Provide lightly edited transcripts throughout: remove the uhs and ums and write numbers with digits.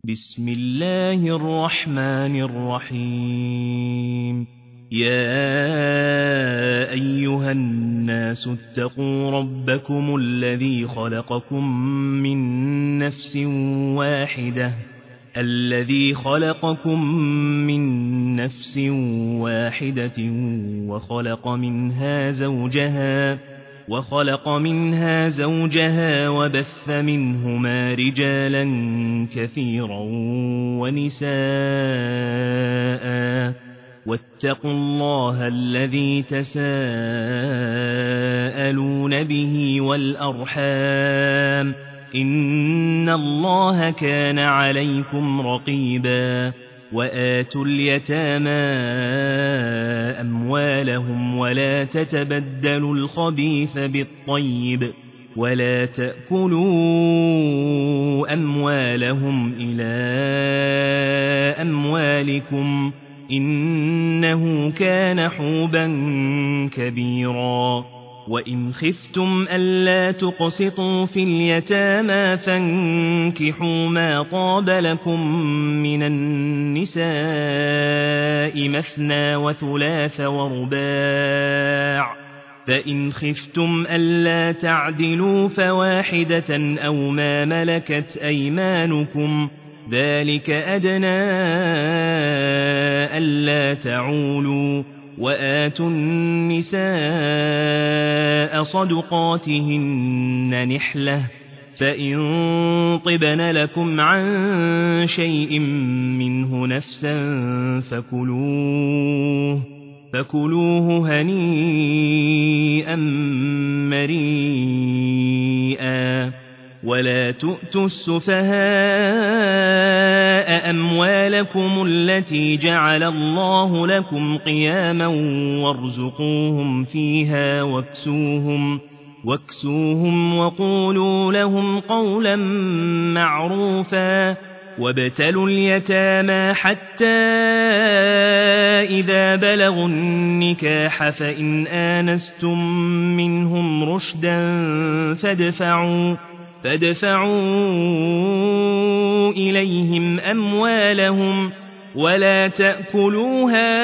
بسم الله الرحمن الرحيم. يا أيها الناس اتقوا ربكم الذي خلقكم من نفس واحدة وخلق منها زوجها وبث منهما رجالا كثيرا ونساء، واتقوا الله الذي تساءلون به والأرحام، إن الله كان عليكم رقيبا. وآتوا اليتامى أموالهم ولا تتبدلوا الخبيث بالطيب ولا تأكلوا أموالهم إلى أموالكم، إنه كان حوبا كبيرا. وإن خفتم ألا تقسطوا في اليتامى فانكحوا ما طاب لكم من النساء مثنى وثلاث ورباع، فإن خفتم ألا تعدلوا فواحدة أو ما ملكت أيمانكم، ذلك أدنى ألا تعولوا. وآتوا النساء صدقاتهن نحلة، فإن طبن لكم عن شيء منه نفسا فكلوه هنيئا مريئا. ولا تؤتوا السفهاء أموالكم التي جعل الله لكم قياما وارزقوهم فيها واكسوهم وقولوا لهم قولا معروفا. وابتلوا اليتامى حتى إذا بلغوا النكاح فإن آنستم منهم رشدا فادفعوا إليهم أموالهم ولا تأكلوها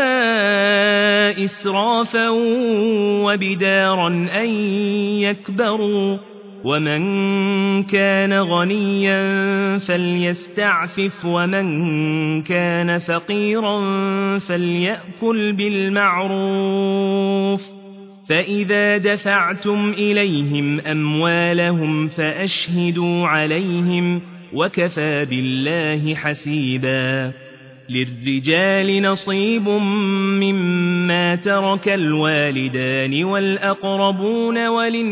إسرافا وبدارا أن يكبروا. ومن كان غنيا فليستعفف ومن كان فقيرا فليأكل بالمعروف. فإذا دفعتم إليهم أموالهم فأشهدوا عليهم وكفى بالله حسيبا. للرجال نصيب مما ترك الوالدان والأقربون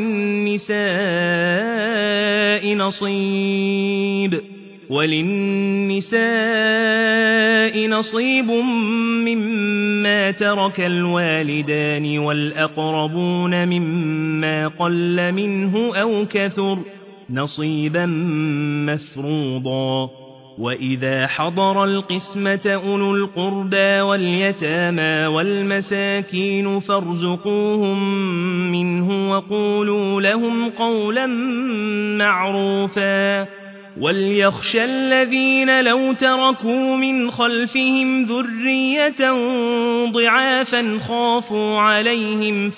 وللنساء نصيب مما ترك الوالدان والأقربون مما قل منه أو كثر نصيبا مفروضا. وإذا حضر القسمة أولو القربى واليتامى والمساكين فارزقوهم منه وقولوا لهم قولا معروفا. وليخشى الذين لو تركوا من خلفهم ذرية ضعافا خافوا عليهم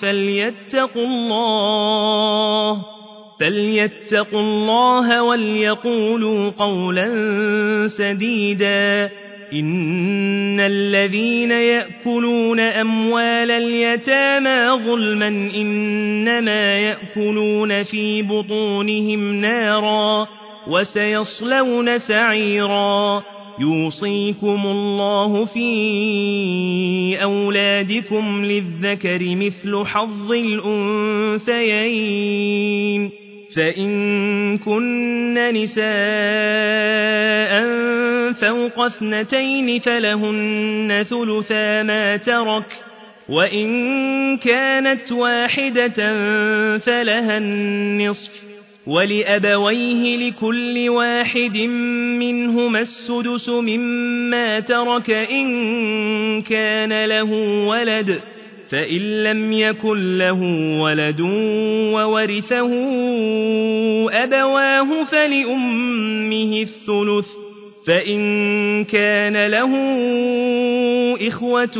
فليتقوا الله وليقولوا قولا سديدا. إن الذين يأكلون أموال اليتامى ظلما إنما يأكلون في بطونهم نارا وسيصلون سعيرا. يوصيكم الله في أولادكم للذكر مثل حظ الأنثيين، فإن كن نساء فوق 2 فلهن ثلثا ما ترك، وإن كانت واحدة فلها النصف، ولأبويه لكل واحد منهما السدس مما ترك إن كان له ولد، فإن لم يكن له ولد وورثه أبواه فلأمه الثلث، فإن كان له إخوة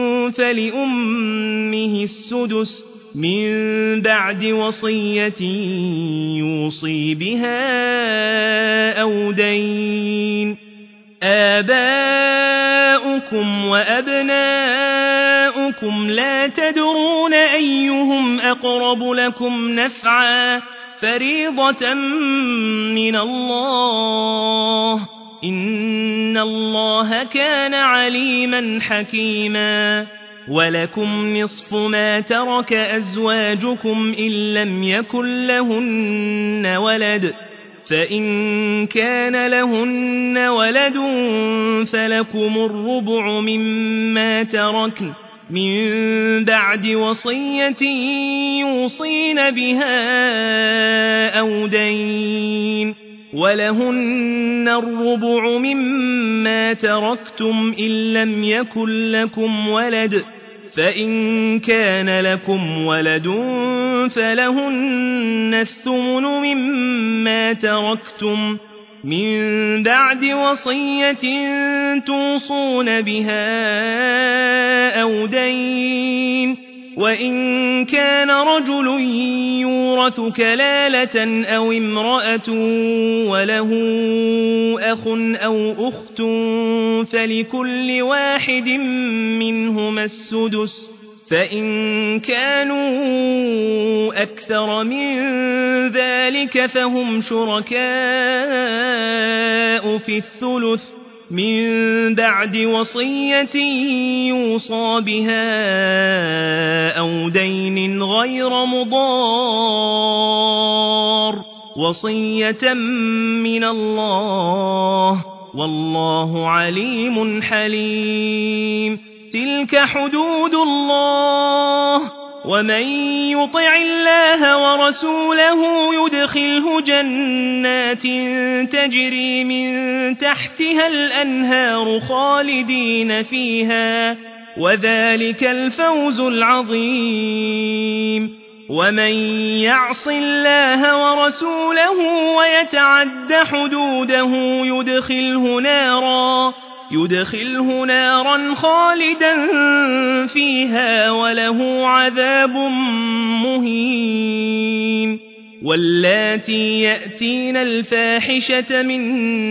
فلأمه السدس من بعد وصية يوصي بها أو دين. آباؤكم وأبناؤكم لا تدرون أيهم أقرب لكم نفعا فريضة من الله إن الله كان عليما حكيما. ولكم نصف ما ترك أزواجكم إن لم يكن لهن ولد فإن كان لهن ولد فلكم الربع مما تركن من بعد وصية يوصين بها أو دين. ولهن الربع مما تركتم إن لم يكن لكم ولد فإن كان لكم ولد فلهن الثمن مما تركتم من بعد وصية توصون بها أو دين. وإن كان رجل يورث كلالة أو امرأة وله أخ أو أخت فلكل واحد منهما السدس فإن كانوا أكثر من ذلك فهم شركاء في الثلث من بعد وصية يوصى بها أو دين غير مضار وصية من الله والله عليم حليم. تلك حدود الله ومن يطع الله ورسوله يدخله جنات تجري من تحتها الأنهار خالدين فيها وذلك الفوز العظيم. ومن يعص الله ورسوله ويتعد حدوده يدخله نارا خالدا فيها وله عذاب مهين. واللاتي يأتين الفاحشة من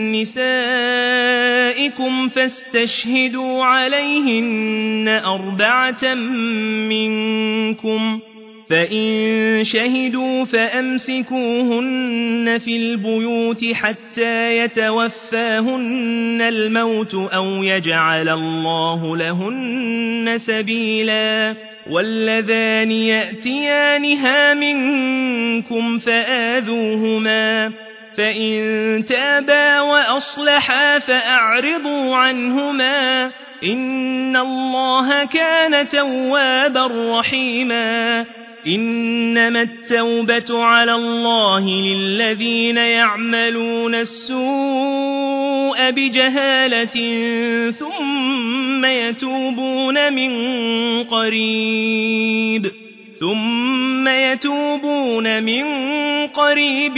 نسائكم فاستشهدوا عليهن 4 منكم فإن شهدوا فأمسكوهن في البيوت حتى يتوفاهن الموت أو يجعل الله لهن سبيلا. واللذان يأتيانها منكم فآذوهما فإن تابا وأصلحا فأعرضوا عنهما إن الله كان توابا رحيما. إنما التوبة على الله للذين يعملون السوء بجهالة ثم يتوبون من قريب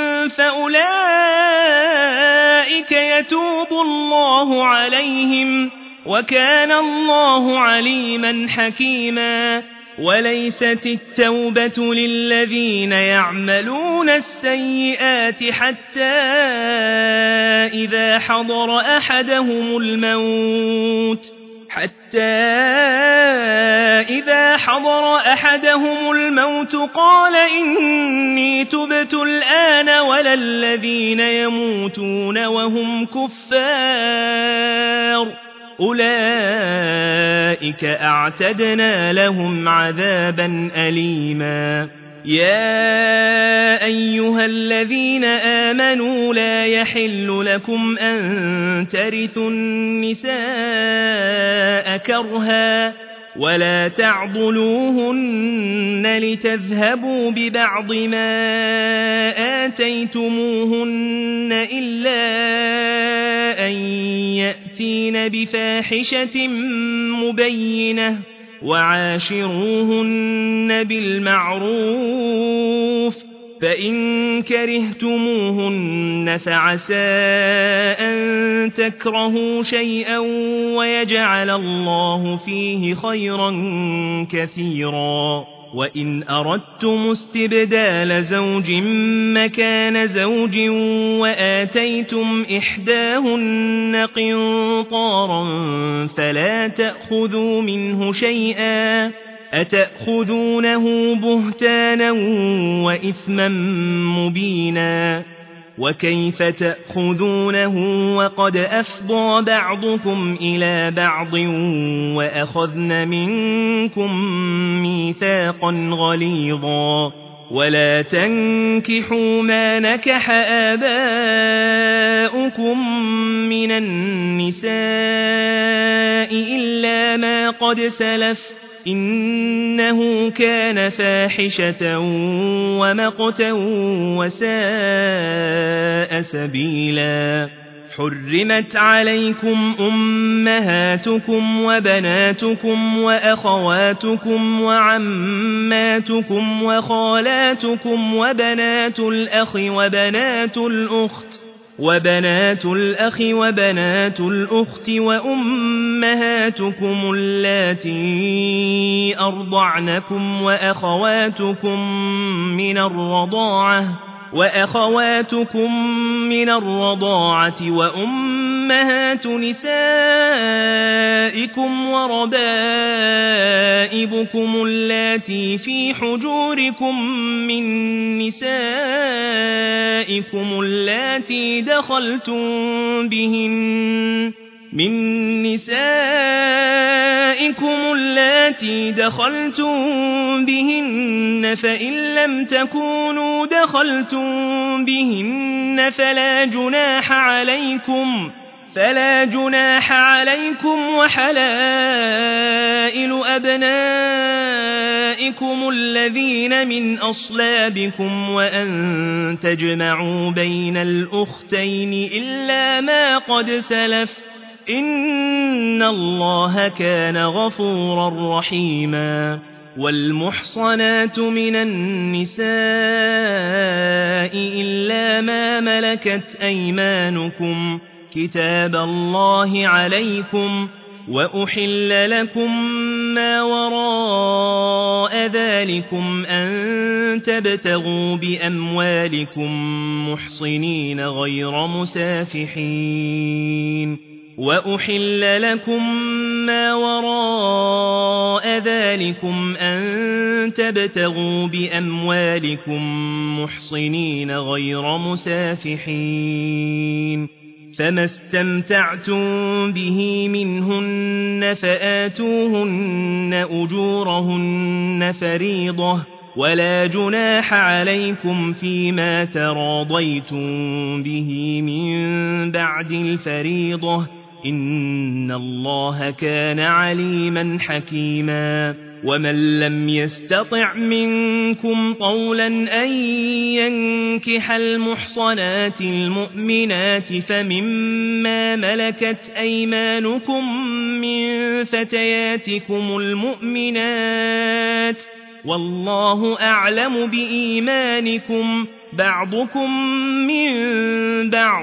فأولئك يتوب الله عليهم وكان الله عليما حكيما. وليست التوبة للذين يعملون السيئات حتى إذا حضر أحدهم الموت قال إني تبت الآن ولا الذين يموتون وهم كفار أولئك أعتدنا لهم عذابا أليما. يا أيها الذين آمنوا لا يحل لكم أن ترثوا النساء كرها ولا تعضلوهن لتذهبوا ببعض ما آتيتموهن إلا أن يأتين بفاحشة مبينة وعاشروهن بالمعروف فإن كرهتموهن فعسى أن تكرهوا شيئا ويجعل الله فيه خيرا كثيرا وإن أردتم استبدال زوج مكان زوج وآتيتم إحداهن قنطارا فلا تأخذوا منه شيئا أتأخذونه بهتانا وإثما مبينا وكيف تأخذونه وقد أفضى بعضكم إلى بعض وأخذن منكم ميثاقا غليظا ولا تنكحوا ما نكح آباؤكم من النساء إلا ما قد سلف إنه كان فاحشة ومقتا وساء سبيلا حرمت عليكم أمهاتكم وبناتكم وأخواتكم وعماتكم وخالاتكم وبنات الأخ وبنات الأخت وأمهاتكم اللاتي أرضعنكم وأخواتكم من الرضاعة وأمهات نسائكم وربائبكم اللاتي في حجوركم من نسائكم اللاتي دخلتم بهن فإن لم تكونوا دخلتم بهن فلا جناح عليكم وحلائل أبنائكم الذين من أصلابكم وأن تجمعوا بين الأختين إلا ما قد سلف إن الله كان غفورا رحيما والمحصنات من النساء إلا ما ملكت أيمانكم كتاب الله عليكم وأحل لكم ما وراء ذلكم أن تبتغوا بأموالكم محصنين غير مسافحين وأحل لكم ما وراء ذلكم أن تبتغوا بأموالكم محصنين غير مسافحين فما استمتعتم به منهن فآتوهن أجورهن فريضة ولا جناح عليكم فيما تراضيتم به من بعد الفريضة إن الله كان عليما حكيما ومن لم يستطع منكم طولا أن ينكح المحصنات المؤمنات فمما ملكت أيمانكم من فتياتكم المؤمنات والله أعلم بإيمانكم بعضكم من بعض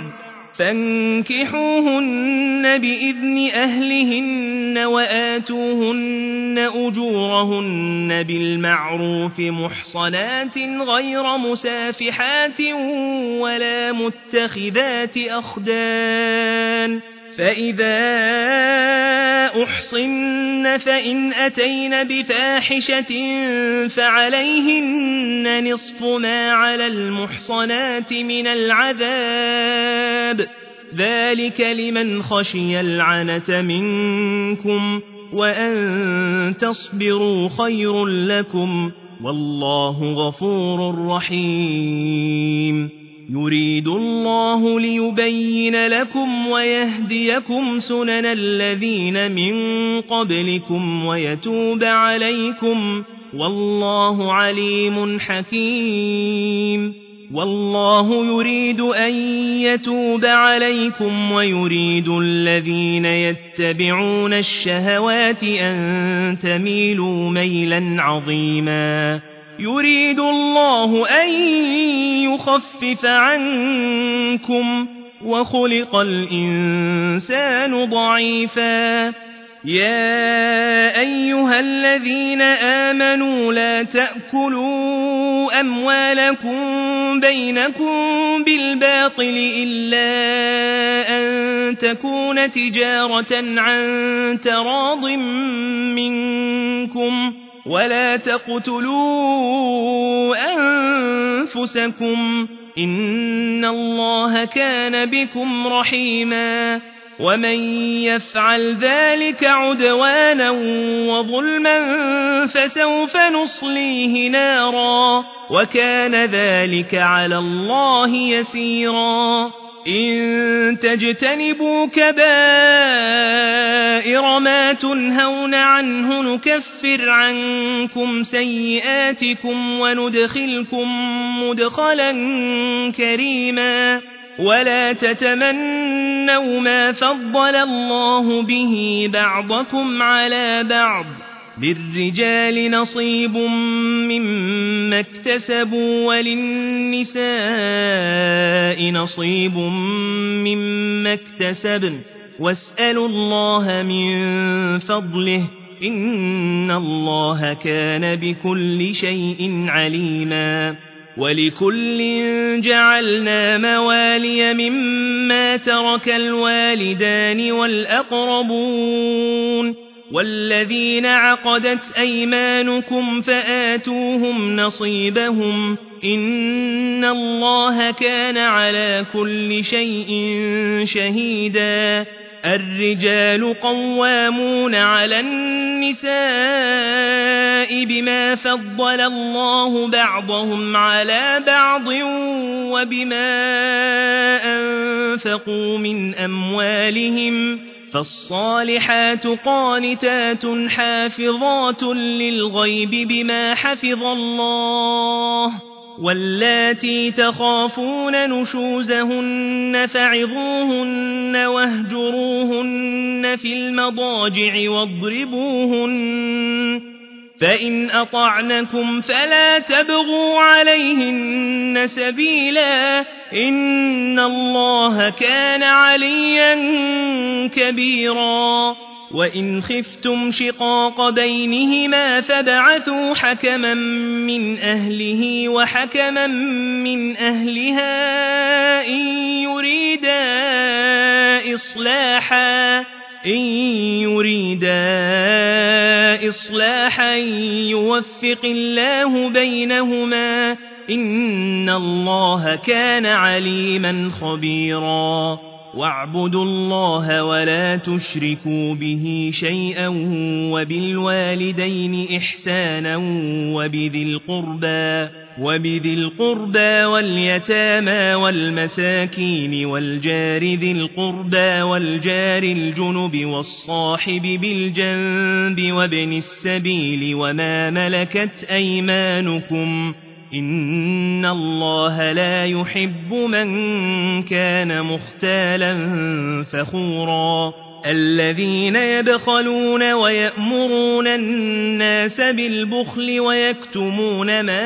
فانكحوهن بإذن أهلهن وآتوهن أجورهن بالمعروف محصنات غير مسافحات ولا متخذات أخدان فإذا أحصن فإن أتين بفاحشة فعليهن نصف ما على المحصنات من العذاب ذلك لمن خشي العنة منكم وأن تصبروا خير لكم والله غفور رحيم يريد الله ليبين لكم ويهديكم سنن الذين من قبلكم ويتوب عليكم والله عليم حكيم والله يريد أن يتوب عليكم ويريد الذين يتبعون الشهوات أن تميلوا ميلا عظيما يريد الله أن يخفف عنكم وخلق الإنسان ضعيفا يا أيها الذين آمنوا لا تأكلوا أموالكم بينكم بالباطل إلا أن تكون تجارة عن تراض منكم ولا تقتلوا أنفسكم إن الله كان بكم رحيما ومن يفعل ذلك عدوانا وظلما فسوف نصليه نارا وكان ذلك على الله يسيرا إن تجتنبوا كبائر ما تنهون عنه نكفر عنكم سيئاتكم وندخلكم مدخلا كريما ولا تتمنوا ما فضل الله به بعضكم على بعض للرجال نصيب مما اكتسبوا وللنساء نصيب مما اكتسبن واسألوا الله من فضله إن الله كان بكل شيء عليما ولكل جعلنا موالي مما ترك الوالدان والأقربون والذين عقدت أيمانكم فآتوهم نصيبهم إن الله كان على كل شيء شهيدا الرجال قوامون على النساء بما فضل الله بعضهم على بعض وبما أنفقوا من أموالهم فالصالحات قانتات حافظات للغيب بما حفظ الله واللاتي تخافون نشوزهن فعظوهن واهجروهن في المضاجع واضربوهن فإن أطعنكم فلا تبغوا عليهن سبيلا إن الله كان عليا كبيرا وإن خفتم شقاق بينهما فابعثوا حكما من أهله وحكما من أهلها إن يريدا إصلاحا يوفق الله بينهما إن الله كان عليما خبيرا واعبدوا الله ولا تشركوا به شيئا وبالوالدين إحسانا وبذي القربى واليتامى والمساكين والجار ذي القربى والجار الجنب والصاحب بالجنب وابن السبيل وما ملكت أيمانكم إن الله لا يحب من كان مختالا فخورا الذين يبخلون ويأمرون الناس بالبخل ويكتمون ما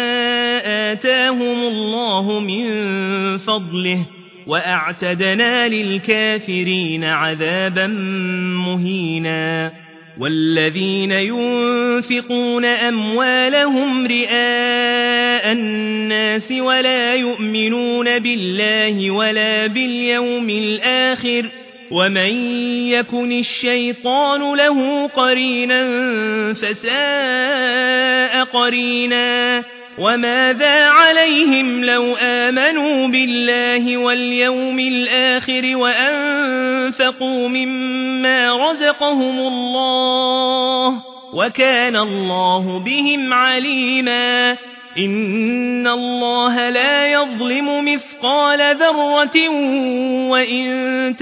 آتاهم الله من فضله وأعتدنا للكافرين عذابا مهينا والذين ينفقون أموالهم رئاء الناس ولا يؤمنون بالله ولا باليوم الآخر ومن يكن الشيطان له قرينا فساء قرينا وماذا عليهم لو آمنوا بالله واليوم الآخر وأنفقوا مما رزقهم الله وكان الله بهم عليما إن الله لا يظلم مثقال ذرة وإن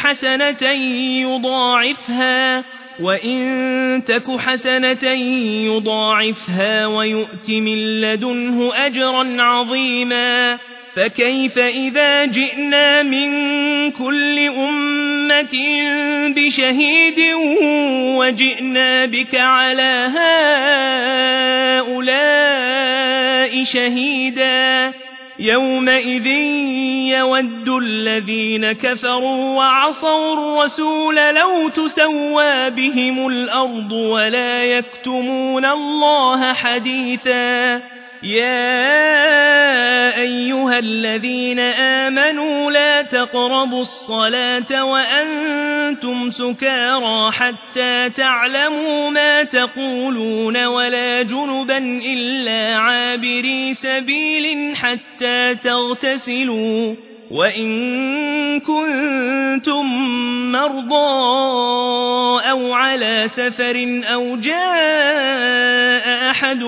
تك حسنة يضاعفها ويؤت من لدنه أجرا عظيما فكيف إذا جئنا من كل أمة بشهيد وجئنا بك على هؤلاء شهيدا يومئذ يود الذين كفروا وعصوا الرسول لو تسوى بهم الأرض ولا يكتمون الله حديثا يا أيها الذين آمنوا لا تقربوا الصلاة وأنتم سكارى حتى تعلموا ما تقولون ولا جنبا إلا عابري سبيل حتى تغتسلوا وإن كنتم مرضى أو على سفر أو جاء أحد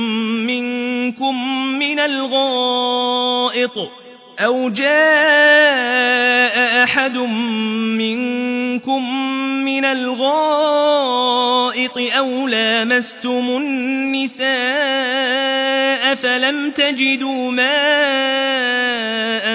منكم من الغائط أو لامستم النساء فلم تجدوا ماء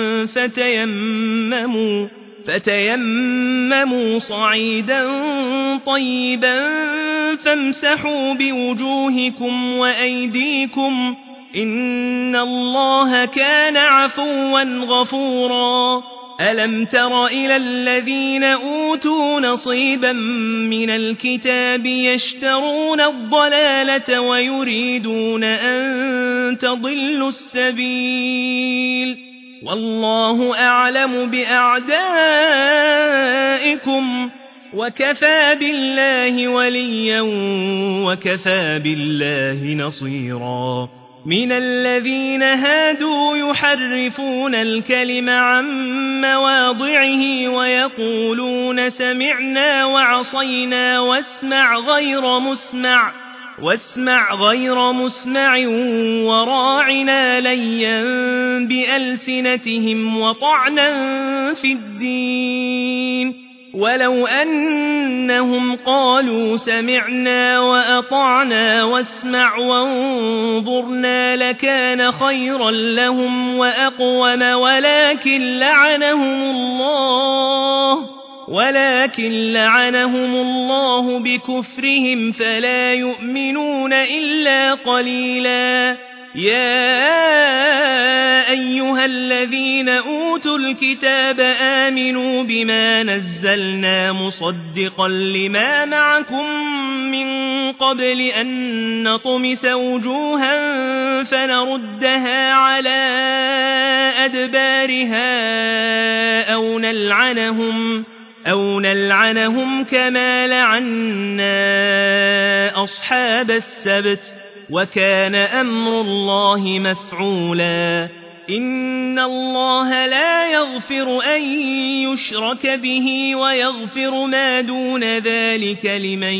فتيمموا صعيدا طيبا فامسحوا بوجوهكم وأيديكم إن الله كان عفوا غفورا ألم تر إلى الذين أوتوا نصيبا من الكتاب يشترون الضلالة ويريدون أن تضلوا السبيل والله أعلم بأعدائكم وكفى بالله وليا وكفى بالله نصيرا من الذين هادوا يحرفون الكلم عن مواضعه ويقولون سمعنا وعصينا واسمع غير مسمع وراعنا ليا بألسنتهم وطعنا في الدين ولو أنهم قالوا سمعنا وأطعنا واسمع وانظرنا لكان خيرا لهم وأقوم ولكن لعنهم الله بكفرهم فلا يؤمنون إلا قليلا يا أيها الذين أوتوا الكتاب آمنوا بما نزلنا مصدقا لما معكم من قبل أن نطمس وجوها فنردها على أدبارها أو نلعنهم كما لعنا أصحاب السبت وكان أمر الله مفعولا إن الله لا يغفر أن يشرك به ويغفر ما دون ذلك لمن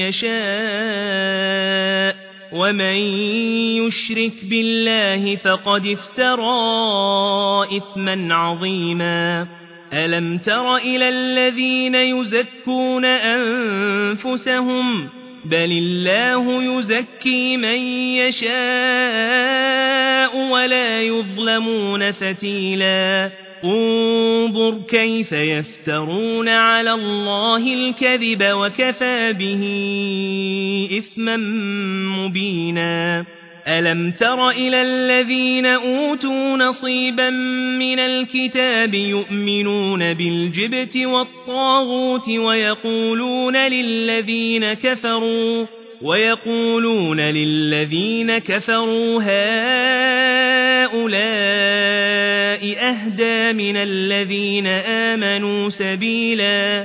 يشاء ومن يشرك بالله فقد افترى إثما عظيما ألم تر إلى الذين يزكون أنفسهم بل الله يزكي من يشاء ولا يظلمون فتيلا انظر كيف يفترون على الله الكذب وكفى به إثما مبينا ألم تر إلى الذين أوتوا نصيبا من الكتاب يؤمنون بالجبت والطاغوت ويقولون للذين كفروا هؤلاء أهدى من الذين آمنوا سبيلا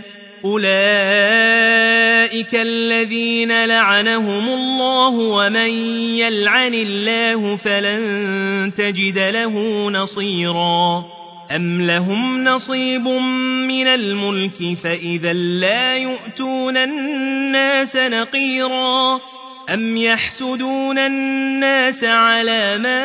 أولئك الذين لعنهم الله ومن يلعن الله فلن تجد له نصيرا أم لهم نصيب من الملك فإذا لا يؤتون الناس نقيرا أم يحسدون الناس على ما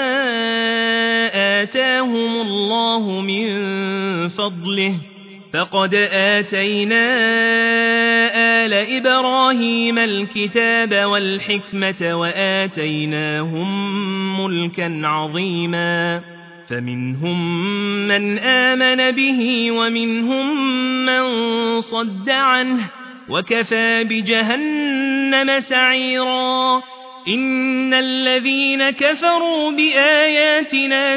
آتاهم الله من فضله فقد آتينا آل إبراهيم الكتاب والحكمة وآتيناهم ملكا عظيما فمنهم من آمن به ومنهم من صد عنه وكفى بجهنم سعيرا إن الذين كفروا بآياتنا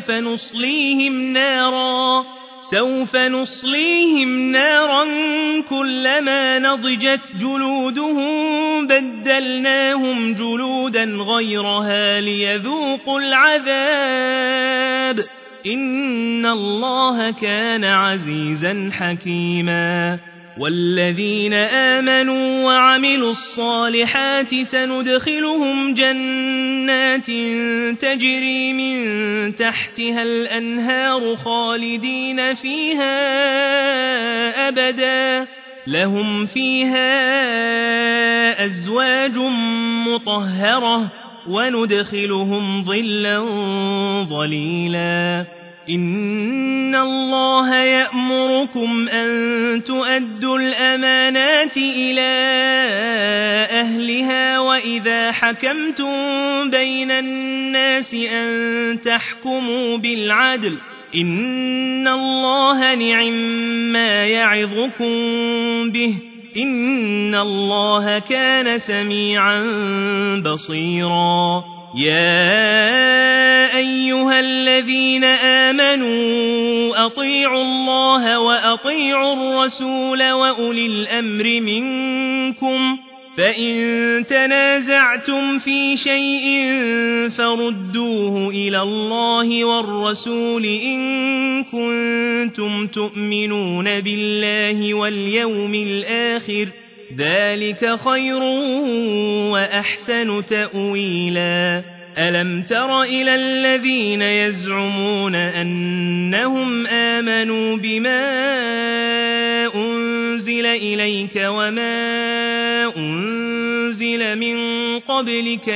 سوف نصليهم نارا كلما نضجت جلودهم بدلناهم جلودا غيرها ليذوقوا العذاب إن الله كان عزيزا حكيما والذين آمنوا وعملوا الصالحات سندخلهم جنات تجري من تحتها الأنهار خالدين فيها أبدا لهم فيها أزواج مطهرة وندخلهم ظلا ظليلا إن الله يأمركم أن تؤدوا الأمانات إلى أهلها وإذا حكمتم بين الناس أن تحكموا بالعدل إن الله نعما يعظكم به إن الله كان سميعا بصيرا يا أيها الذين آمنوا أطيعوا الله وأطيعوا الرسول وأولي الأمر منكم فإن تنازعتم في شيء فردوه إلى الله والرسول إن كنتم تؤمنون بالله واليوم الآخر ذلك خير وأحسن تأويلا ألم تر إلى الذين يزعمون أنهم آمنوا بما أنزل إليك وما أنزل من قبلك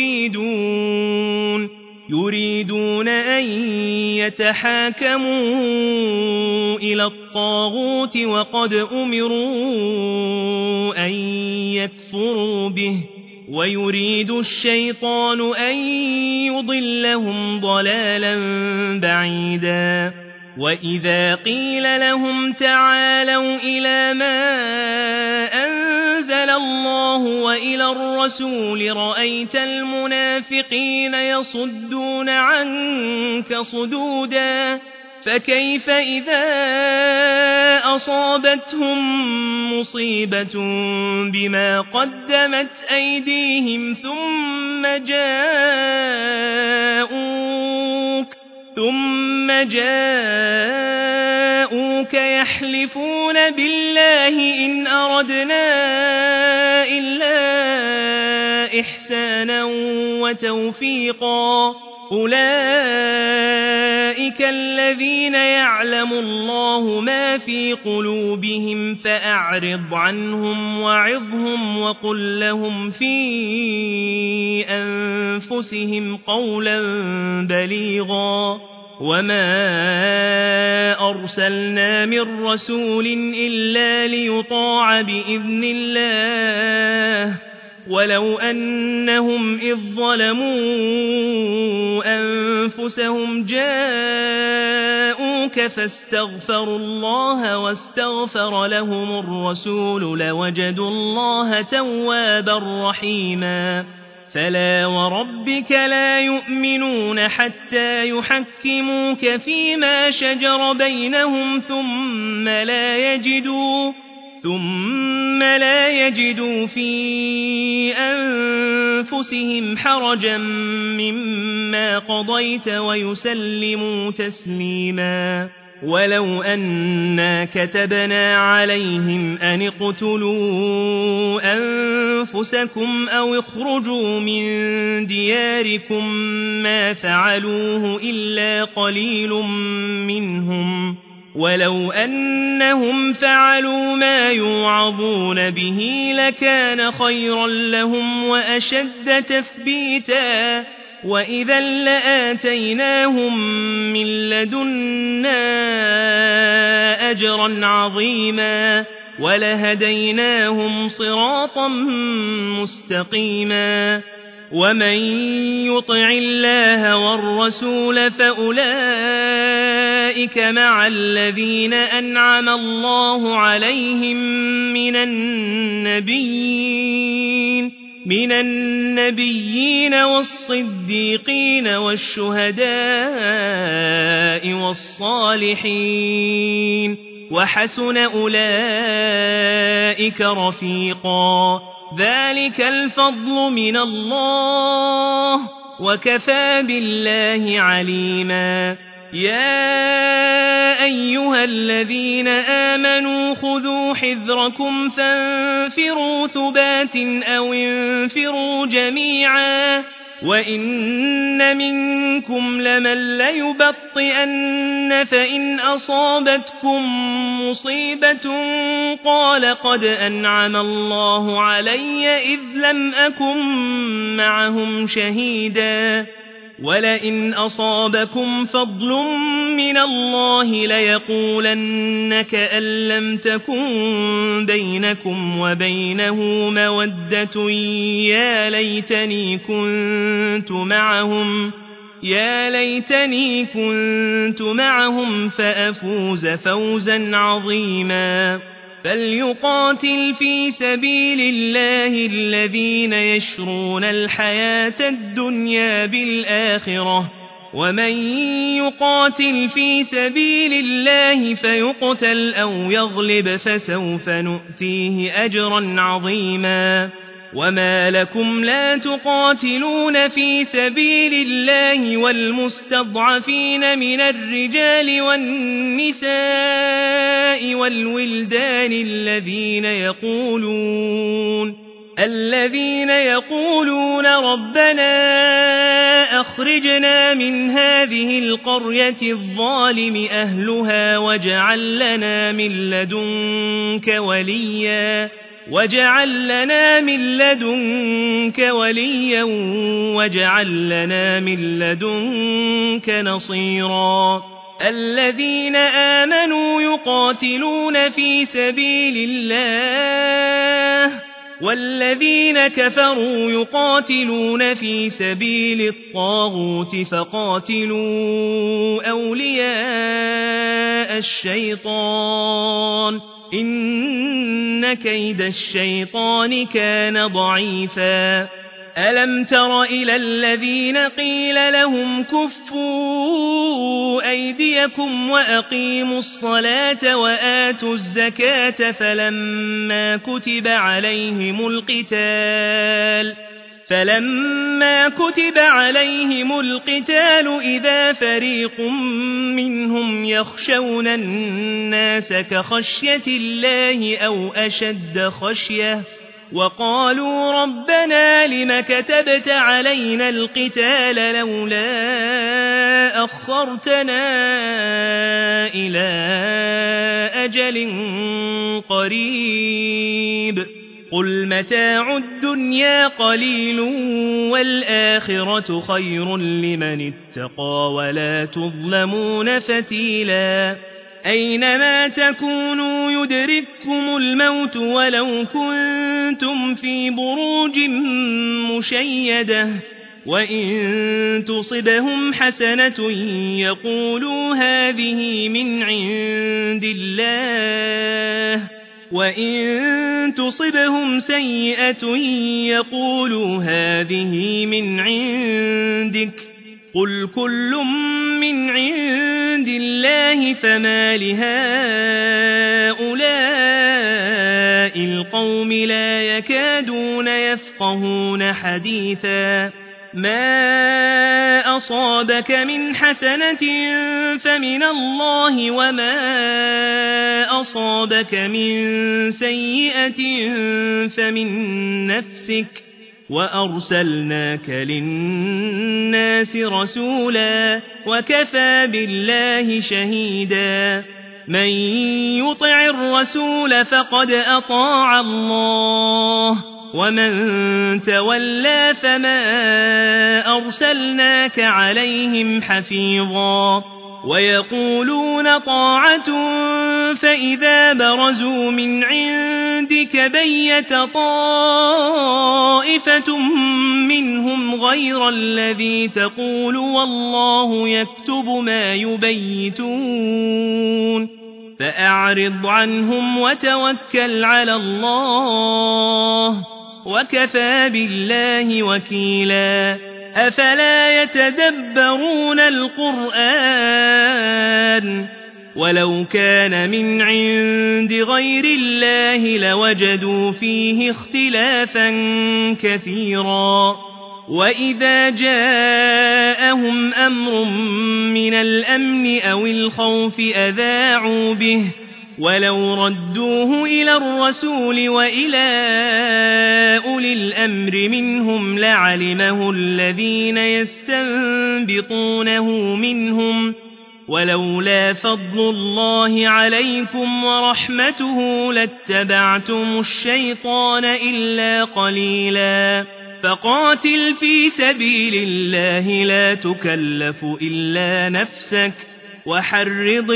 يريدون أن يتحاكموا إلى الطاغوت وقد أمروا أن يكفروا به ويريد الشيطان أن يضلهم ضلالا بعيدا وإذا قيل لهم تعالوا إلى ما أنزل الله وإلى الرسول رأيت المنافقين يصدون عنك صدودا فكيف إذا أصابتهم مصيبة بما قدمت أيديهم ثم جاءوك يحلفون بالله إن أردنا إلا إحسانا وتوفيقا أولئك الذين يعلم الله ما في قلوبهم فأعرض عنهم وعظهم وقل لهم في أنفسهم قولا بليغا وما أرسلنا من رسول إلا ليطاع بإذن الله ولو أنهم إذ ظلموا أنفسهم جاءوك فاستغفروا الله واستغفر لهم الرسول لوجدوا الله توابا رحيما فلا وربك لا يؤمنون حتى يحكموك فيما شجر بينهم ثم لا يجدوا في أنفسهم حرجا مما قضيت ويسلموا تسليما ولو أنا كتبنا عليهم أن اقتلوا أنفسكم أو اخرجوا من دياركم ما فعلوه إلا قليل منهم ولو أنهم فعلوا ما يوعظون به لكان خيرا لهم وأشد تثبيتا وإذا لآتيناهم من لدنا أجرا عظيما ولهديناهم صراطا مستقيما ومن يطع الله والرسول فأولئك مع الذين أنعم الله عليهم من النبيين من النبيين والصديقين والشهداء والصالحين وحسن أولئك رفيقا ذلك الفضل من الله وكفى بالله عليما يا أيها الذين آمنوا خذوا حذركم فانفروا ثبات أو انفروا جميعا وإن منكم لمن ليبطئن فإن أصابتكم مصيبة قال قد أنعم الله علي إذ لم أكن معهم شهيدا ولئن أصابكم فضل من الله ليقولن كأن لم تكن بينكم وبينه مودة يا ليتني كنت معهم فأفوز فوزا عظيما فليقاتل في سبيل الله الذين يشرون الحياة الدنيا بالآخرة ومن يقاتل في سبيل الله فيقتل أو يغلب فسوف نؤتيه أجرا عظيما وما لكم لا تقاتلون في سبيل الله والمستضعفين من الرجال والنساء والولدان الذين يقولون ربنا أخرجنا من هذه القرية الظالم أهلها واجعل لنا من لدنك وليا واجعل لنا من لدنك نصيرا الذين آمنوا يقاتلون في سبيل الله والذين كفروا يقاتلون في سبيل الطاغوت فقاتلوا أولياء الشيطان إن كيد الشيطان كان ضعيفا ألم تر إلى الذين قيل لهم كفوا أيديكم وأقيموا الصلاة وآتوا الزكاة فلما كتب عليهم القتال إذا فريق منهم يخشون الناس كخشية الله أو أشد خشية وقالوا ربنا لم كتبت علينا القتال لولا أخرتنا إلى أجل قريب قل متاع الدنيا قليل والآخرة خير لمن اتقى ولا تظلمون فتيلا أينما تكونوا يدرككم الموت ولو كنتم في بروج مشيدة وإن تصبهم حسنة يقولوا هذه من عند الله وإن تصبهم سيئة يقولوا هذه من عندك قل كل من عند الله فما لهؤلاء القوم لا يكادون يفقهون حديثا ما أصابك من حسنة فمن الله وما أصابك من سيئة فمن نفسك وأرسلناك للناس رسولا وكفى بالله شهيدا من يطع الرسول فقد أطاع الله ومن تولى فما أرسلناك عليهم حفيظا ويقولون طاعة فإذا برزوا من عندك بيت طائفة منهم غير الذي تقول والله يكتب ما يبيتون فأعرض عنهم وتوكل على الله وكفى بالله وكيلا أفلا يتدبرون القرآن ولو كان من عند غير الله لوجدوا فيه اختلافا كثيرا وإذا جاءهم أمر من الأمن أو الخوف أذاعوا به ولو ردوه إلى الرسول وإلى أولي الأمر منهم لعلمه الذين يستنبطونه منهم ولولا فضل الله عليكم ورحمته لاتبعتم الشيطان إلا قليلا فقاتل في سبيل الله لا تكلف إلا نفسك وحرض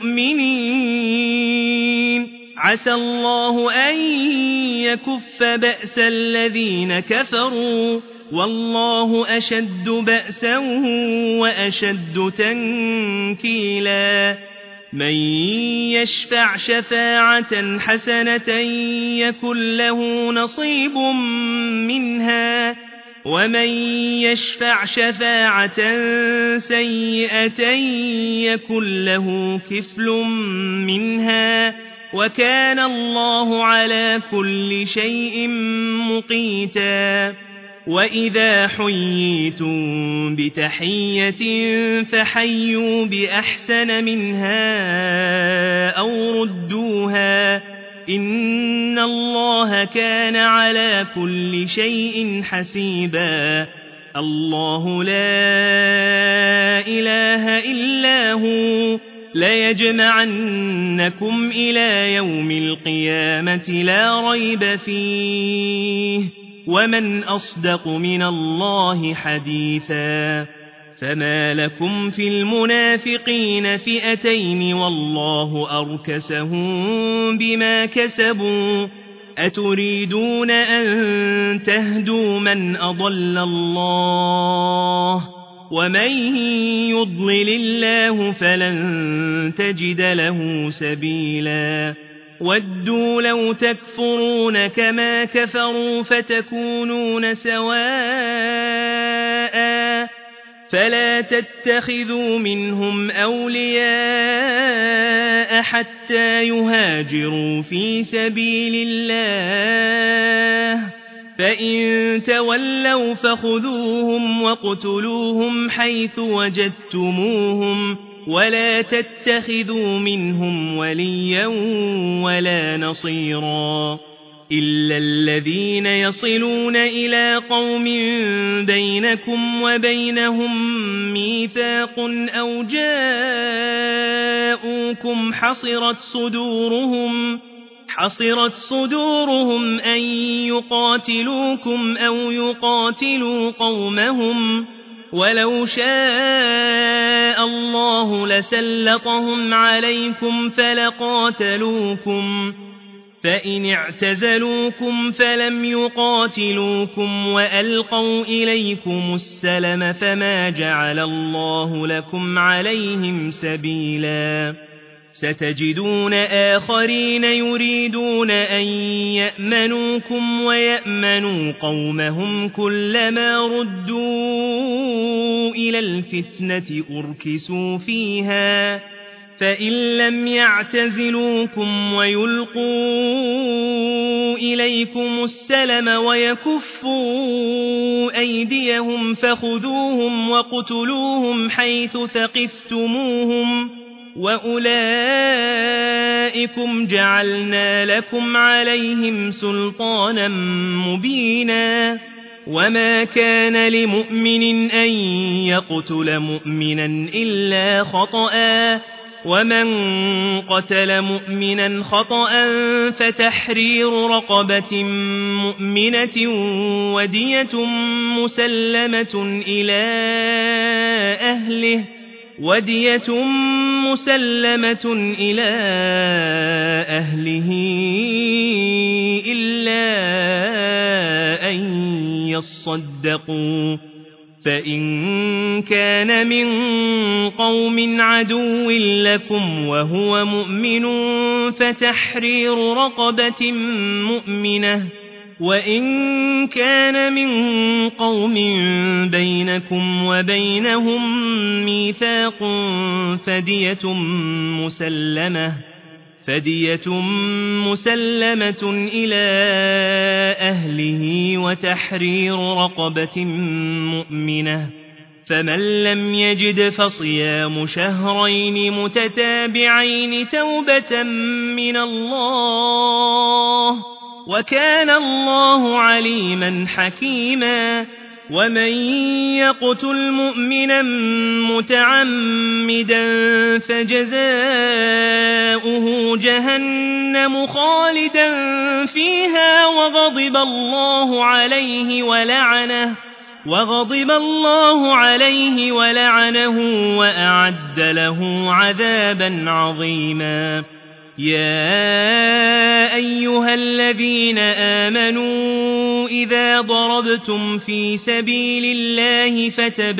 المؤمنين عسى الله أن يكف بأس الذين كفروا والله أشد بأسا وأشد تنكيلا من يشفع شفاعة حسنة يكن له نصيب منها ومن يشفع شفاعة سيئة يكن له كفل منها وكان الله على كل شيء مقيتا وإذا حييتم بتحية فحيوا بأحسن منها أو ردوها إن الله كان على كل شيء حسيبا الله لا إله إلا هو ليجمعنكم إلى يوم القيامة لا ريب فيه ومن أصدق من الله حديثا فما لكم في المنافقين فئتين والله أركسهم بما كسبوا أتريدون أن تهدوا من أضل الله ومن يضلل الله فلن تجد له سبيلا ودوا لو تكفرون كما كفروا فتكونون سواء فلا تتخذوا منهم أولياء حتى يهاجروا في سبيل الله فإن تولوا فخذوهم واقتلوهم حيث وجدتموهم ولا تتخذوا منهم وليا ولا نصيرا إلا الذين يصلون إلى قوم بينكم وبينهم ميثاق أو جاءوكم حصرت صدورهم أن يقاتلوكم أو يقاتلوا قومهم ولو شاء الله لسلطهم عليكم فلقاتلوكم فإن اعتزلوكم فلم يقاتلوكم وألقوا إليكم السلم فما جعل الله لكم عليهم سبيلا ستجدون آخرين يريدون أن يأمنوكم ويأمنوا قومهم كلما ردوا إلى الفتنة أركسوا فيها فإن لم يعتزلوكم ويلقوا إليكم السلم ويكفوا أيديهم فخذوهم واقتلوهم حيث ثقفتموهم وأولئكم جعلنا لكم عليهم سلطانا مبينا وما كان لمؤمن أن يقتل مؤمنا إلا خطأ ومن قتل مؤمنا خطأ فتحرير رقبة مؤمنة ودية مسلمة إلى أهله إلا أن يصدقوا فإن كان من قوم عدو لكم وهو مؤمن فتحرير رقبة مؤمنة وإن كان من قوم بينكم وبينهم ميثاق فدية مسلمة إلى أهله وتحرير رقبة مؤمنة، فمن لم يجد فصيام شهرين متتابعين توبة من الله، وكان الله عليما حكيما. ومن يقتل مؤمنا متعمدا فجزاؤه جهنم خالدا فيها وغضب الله عليه ولعنه وأعد له عذابا عظيما. يا أيها الذين آمنوا إذا ضربتم في سبيل الله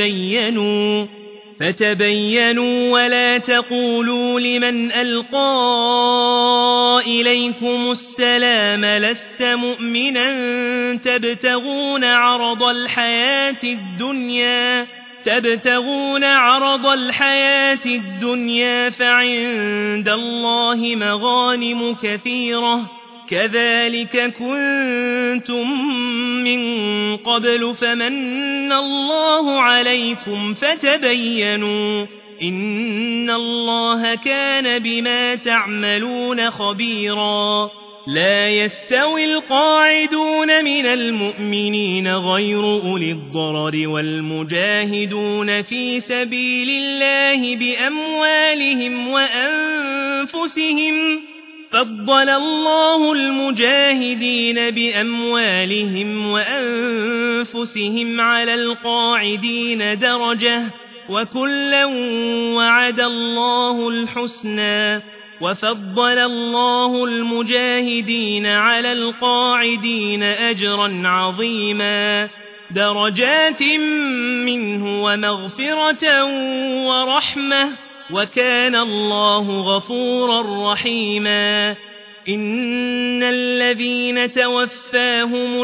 فتبينوا ولا تقولوا لمن ألقى إليكم السلام لست مؤمنا تبتغون عرض الحياة الدنيا فعند الله مغانم كثيرة كذلك كنتم من قبل فمن الله عليكم فتبينوا إن الله كان بما تعملون خبيرا. لا يستوي القاعدون من المؤمنين غير أولي الضرر والمجاهدون في سبيل الله بأموالهم وأنفسهم، فضل الله المجاهدين بأموالهم وأنفسهم على القاعدين درجة، وكلا وعد الله الحسنى، وفضل الله المجاهدين على القاعدين أجرا عظيما، درجات منه ومغفرة ورحمة، وكان الله غفورا رحيما. إن الذين توفاهم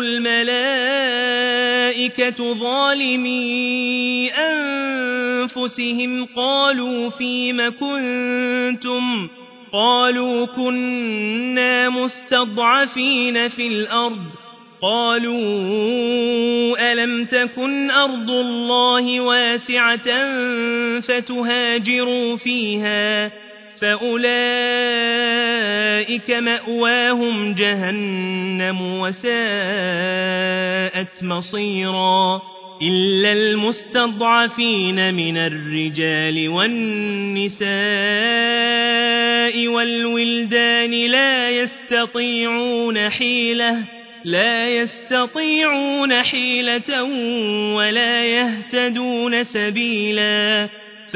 الملائكة ظالمي أنفسهم قالوا فيم كنتم قالوا كنا مستضعفين في الأرض قالوا ألم تكن أرض الله واسعة فتهاجروا فيها فأولئك مأواهم جهنم وساءت مصيرا. إلا المستضعفين من الرجال والنساء والولدان لا يستطيعون حيلة ولا يهتدون سبيلا،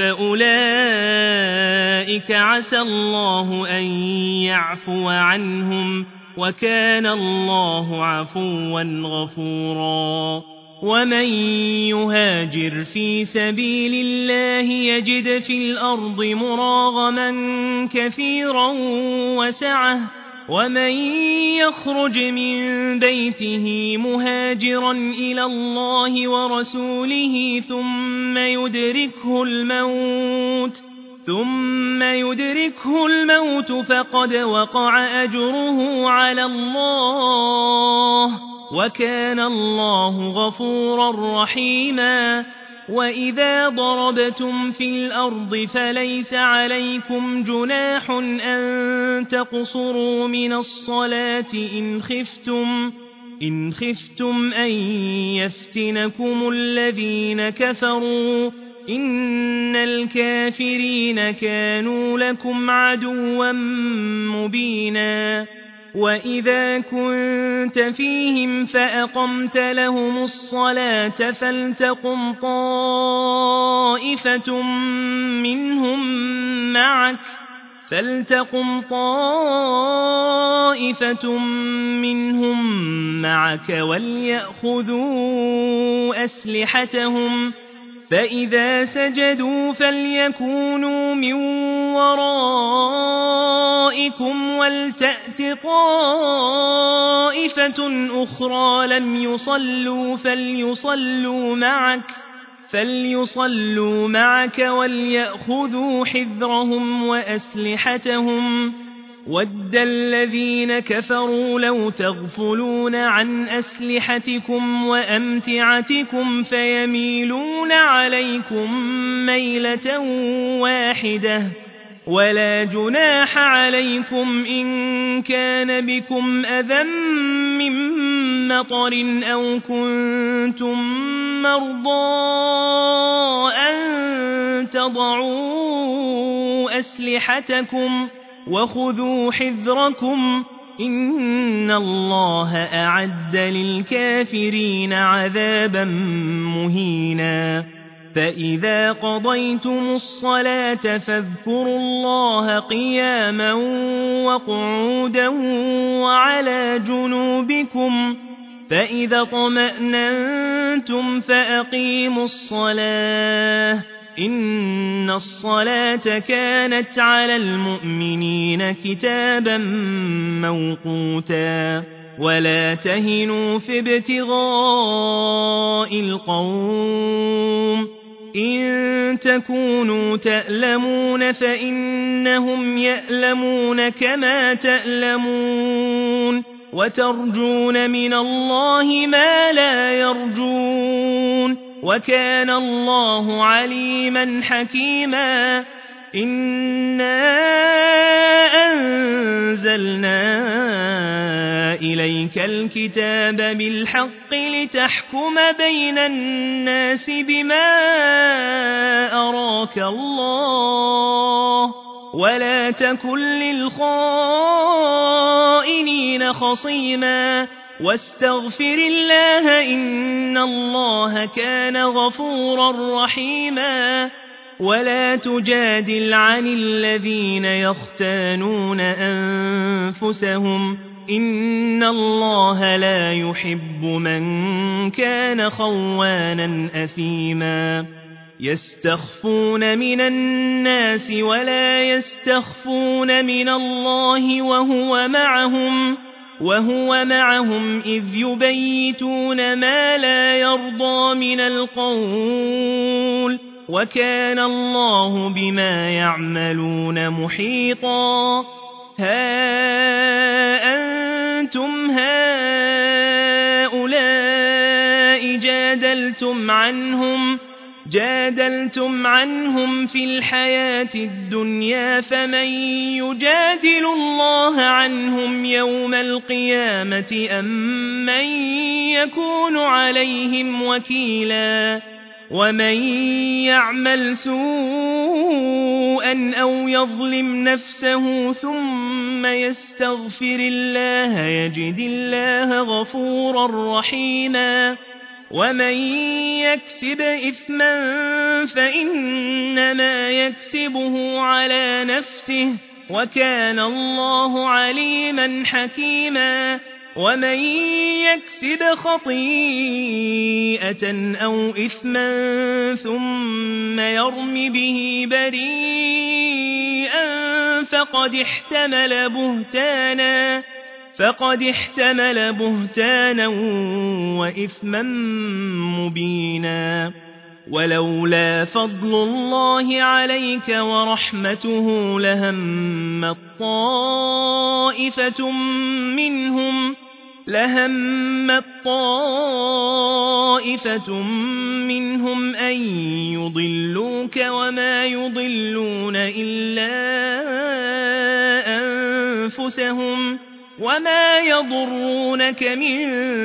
فأولئك عسى الله أن يعفو عنهم، وكان الله عفوا غفورا. ومن يهاجر في سبيل الله يجد في الأرض مراغما كثيرا وسعة، ومن يخرج من بيته مهاجرا إلى الله ورسوله ثم يدركه الموت فقد وقع أجره على الله، وكان الله غفورا رحيما. وإذا ضربتم في الأرض فليس عليكم جناح أن تقصروا من الصلاة إن خفتم أن يفتنكم الذين كفروا إن الكافرين كانوا لكم عدوا مبينا. وإذا كنت فيهم فأقمت لهم الصلاة فلتقم طائفة منهم معك وليأخذوا أسلحتهم، فإذا سجدوا فليكونوا من ورائكم ولتأت طائفة طائفة أخرى لم يصلوا فليصلوا معك وليأخذوا حذرهم وأسلحتهم ود الذين كفروا لو تغفلون عن أسلحتكم وأمتعتكم فيميلون عليكم ميلة واحدة ولا جناح عليكم إن كان بكم أذى من مطر أو كنتم مرضى أن تضعوا أسلحتكم وخذوا حذركم إن الله أعد للكافرين عذابا مهينا فإذا قضيتم الصلاة فاذكروا الله قياما وقعودا وعلى جنوبكم فإذا اطمأننتم فأقيموا الصلاة إن الصلاة كانت على المؤمنين كتابا موقوتا ولا تهنوا في ابتغاء القوم إن تكونوا تألمون فإنهم يألمون كما تألمون وترجون من الله ما لا يرجون وكان الله عليما حكيما إنا أنزلنا إليك الكتاب بالحق لتحكم بين الناس بما أراك الله ولا تكن للخائنين خصيما واستغفر الله إن الله كان غفورا رحيما ولا تجادل عن الذين يختانون أنفسهم إن الله لا يحب من كان خوانا أثيما يستخفون من الناس ولا يستخفون من الله وهو معهم إذ يبيتون ما لا يرضى من القول وكان الله بما يعملون محيطا ها أنتم هؤلاء جادلتم عنهم في الحياة الدنيا فمن يجادل الله عنهم يوم القيامة أم من يكون عليهم وكيلا ومن يعمل سوءا أو يظلم نفسه ثم يستغفر الله يجد الله غفورا رحيما ومن يكسب إثما فإنما يكسبه على نفسه وكان الله عليما حكيما ومن يكسب خطيئة أو إثما ثم يرم به بريئا فقد احتمل بهتانا وإثما مبينا ولولا فضل الله عليك ورحمته لهمت طائفة منهم أن يضلوك وما يضلون إلا أنفسهم وما يضرونك من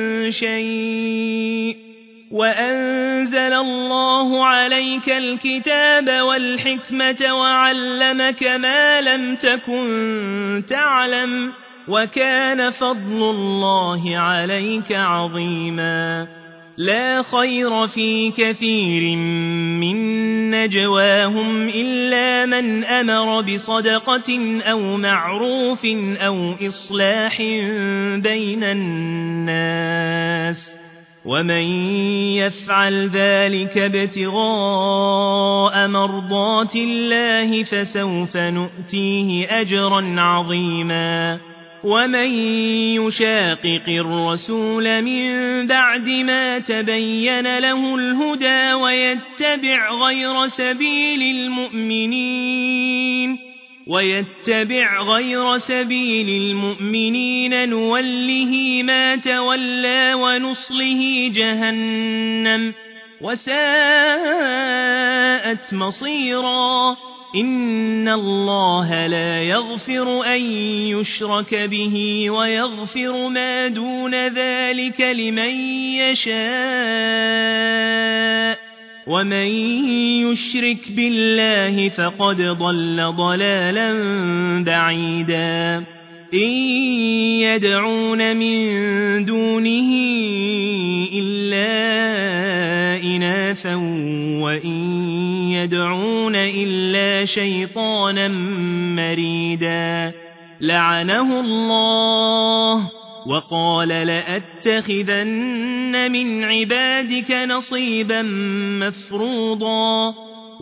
شيء وأنزل الله عليك الكتاب والحكمة وعلمك ما لم تكن تعلم وكان فضل الله عليك عظيما لا خير في كثير من نجواهم إلا من أمر بصدقة أو معروف أو إصلاح بين الناس ومن يفعل ذلك ابتغاء مرضات الله فسوف نؤتيه أجرا عظيما ومن يشاقق الرسول من بعد ما تبين له الهدى ويتبع غير سبيل المؤمنين نوله ما تولى ونصله جهنم وساءت مصيرا. إن الله لا يغفر أن يشرك به ويغفر ما دون ذلك لمن يشاء ومن يشرك بالله فقد ضل ضلالا بعيدا. إن يدعون من دونه إلا إناثا وإن يدعون إلا شيطانا مريدا لعنه الله وقال لأتخذن من عبادك نصيبا مفروضا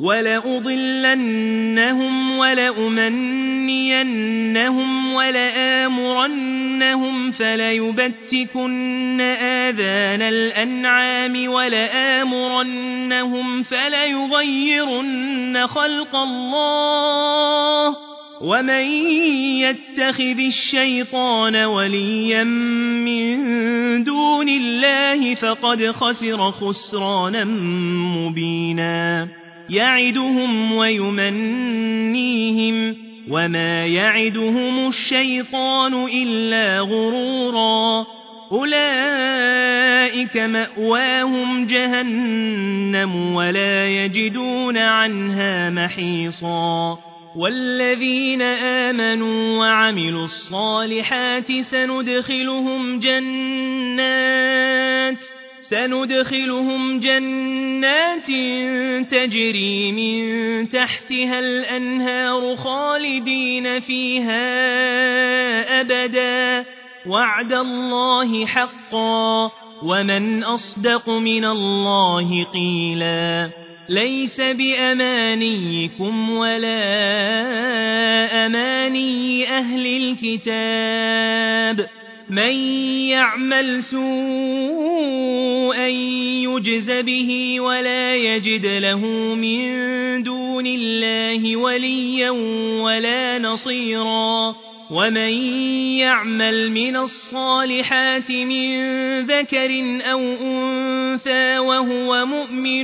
ولأضلنهم ولأمنينهم ولآمرنهم فليبتكن آذان الأنعام ولآمرنهم فليغيرن خلق الله ومن يتخذ الشيطان وليا من دون الله فقد خسر خسرانا مبينا. يعدهم ويمنيهم وما يعدهم الشيطان إلا غرورا. أولئك مأواهم جهنم ولا يجدون عنها محيصا. والذين آمنوا وعملوا الصالحات سندخلهم جنات تجري من تحتها الأنهار خالدين فيها أبدا وعد الله حقا ومن أصدق من الله قيلا. ليس بأمانيكم ولا أماني أهل الكتاب من يعمل سوءا يجز به ولا يجد له من دون الله وليا ولا نصيرا. ومن يعمل من الصالحات من ذكر أو أنثى وهو مؤمن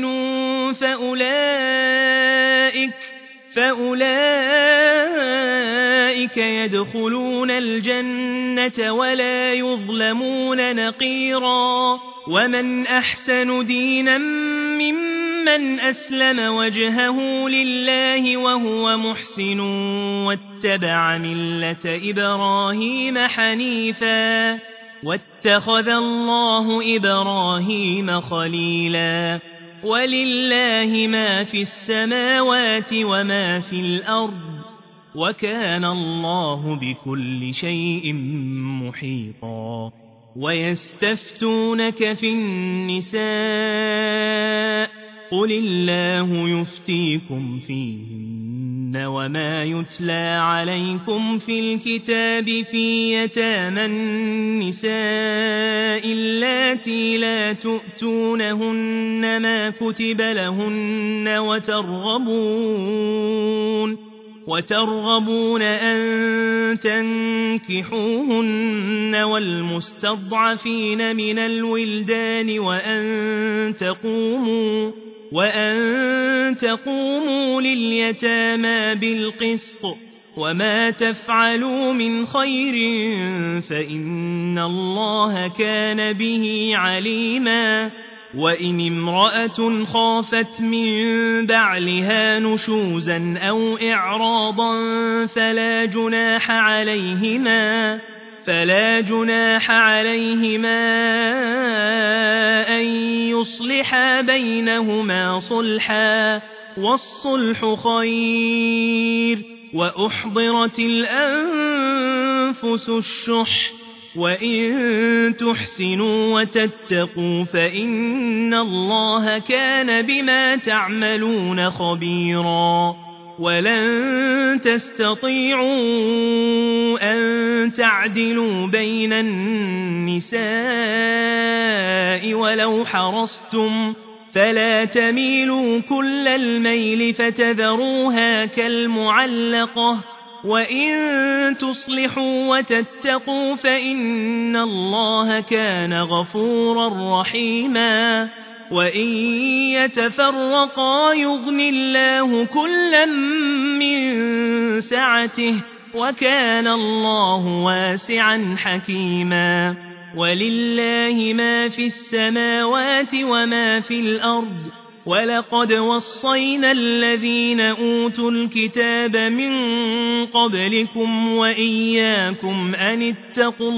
فأولئك يدخلون الجنة ولا يظلمون نقيرا. ومن أحسن دينا ممن أسلم وجهه لله وهو محسن واتبع ملة إبراهيم حنيفا واتخذ الله إبراهيم خليلا. ولله ما في السماوات وما في الأرض وكان الله بكل شيء محيطا. ويستفتونك في النساء قل الله يفتيكم فيهن وما يتلى عليكم في الكتاب في يتامى النساء اللاتي لا تؤتونهن ما كتب لهن وترغبون أن تنكحوهن والمستضعفين من الولدان وأن تقوموا لليتامى بالقسط وما تفعلوا من خير فإن الله كان به عليما. وإن امرأة خافت من بعلها نشوزا أو إعراضا فلا جناح عليهما أن يصلحا بينهما صلحا والصلح خير. وأحضرت الأنفس الشح وإن تحسنوا وتتقوا فإن الله كان بما تعملون خبيرا. ولن تستطيعوا أن تعدلوا بين النساء ولو حرصتم فلا تميلوا كل الميل فتذروها كالمعلقة وإن تصلحوا وتتقوا فإن الله كان غفورا رحيما وإن يتفرقا يغن الله كلا من سعته وكان الله واسعا حكيما ولله ما في السماوات وما في الأرض ولقد وصينا الذين أوتوا الكتاب من قبلكم وإياكم أن اتقوا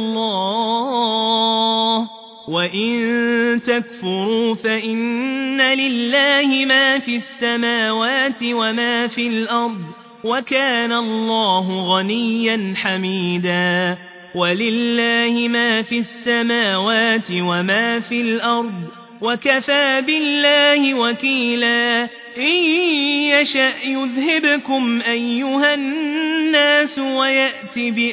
الله وإن تكفروا فإن لله ما في السماوات وما في الأرض وكان الله غنيا حميدا ولله ما في السماوات وما في الأرض وكفى بالله وكيلا إن يشأ يذهبكم أيها الناس ويأت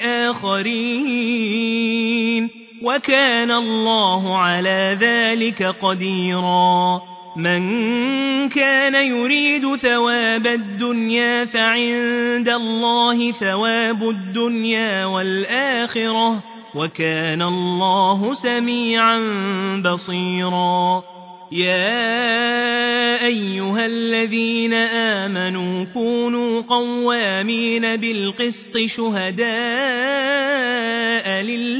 بآخرين وكان الله على ذلك قديرا من كان يريد ثواب الدنيا فعند الله ثواب الدنيا والآخرة وكان الله سميعا بصيرا يا أيها الذين آمنوا كونوا قوامين بالقسط شهداء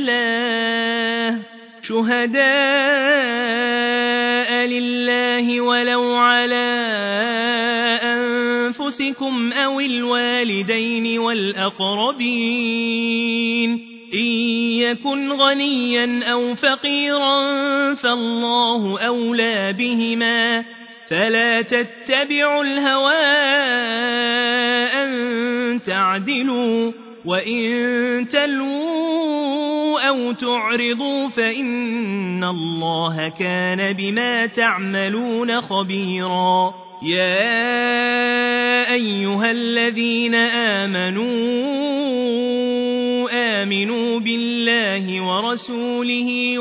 لله ولو على أنفسكم أو الوالدين والأقربين إن يكن غنيا أو فقيرا فالله أولى بهما فلا تتبعوا الهوى أن تعدلوا وإن تلووا أو تعرضوا فإن الله كان بما تعملون خبيرا يا أيها الذين آمنوا بالله ورسوله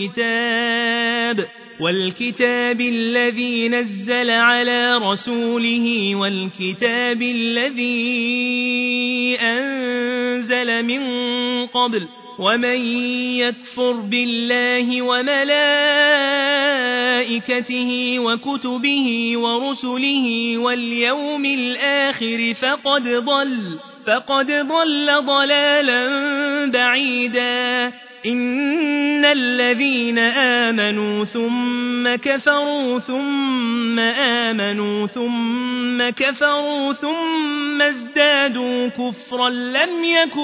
والكتاب الذي نزل على رسوله والكتاب الذي أنزل من قبل ومن يكفر بالله وملائكته وكتبه ورسله واليوم الآخر فقد ضل ضلالا بعيدا إن الذين آمنوا ثم كفروا ثم آمنوا ثم كفروا ثم ازدادوا كفرا لم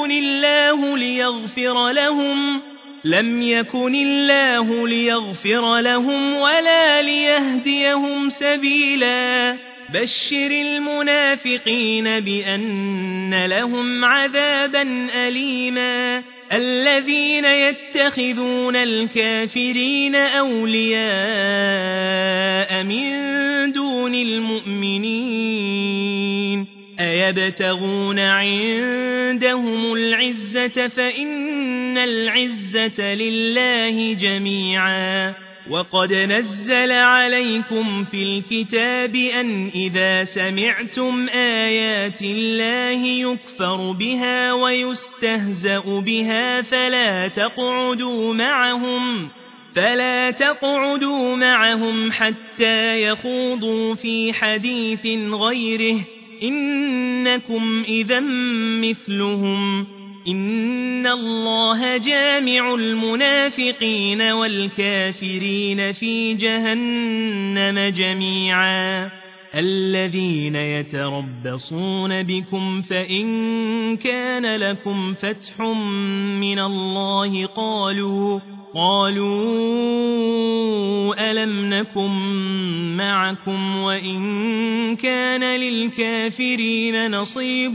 يكن الله ليغفر لهم ولا ليهديهم سبيلا بشر المنافقين بأن لهم عذابا أليما الذين يتخذون الكافرين أولياء من دون المؤمنين أيبتغون عندهم العزة فإن العزة لله جميعا وقد نزل عليكم في الكتاب أن إذا سمعتم آيات الله يكفر بها ويستهزأ بها فلا تقعدوا معهم حتى يخوضوا في حديث غيره إنكم إذا مثلهم إن الله جامع المنافقين والكافرين في جهنم جميعا الذين يتربصون بكم فإن كان لكم فتح من الله قالوا ألم نكن معكم وإن كان للكافرين نصيب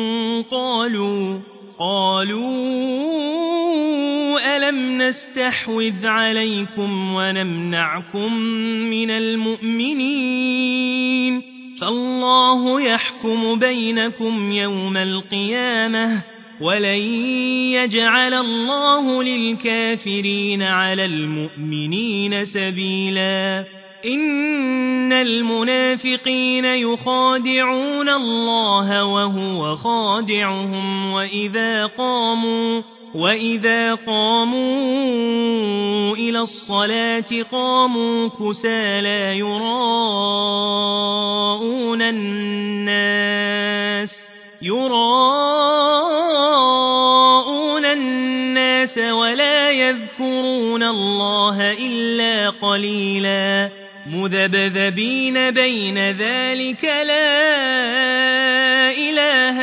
قالوا ألم نستحوذ عليكم ونمنعكم من المؤمنين فالله يحكم بينكم يوم القيامة ولن يجعل الله للكافرين على المؤمنين سبيلا إن المنافقين يخادعون الله وهو خادعهم وإذا قاموا إلى الصلاة قاموا كسالى يراءون الناس ولا يذكرون الله إلا قليلا مذبذبين بين ذلك لا إله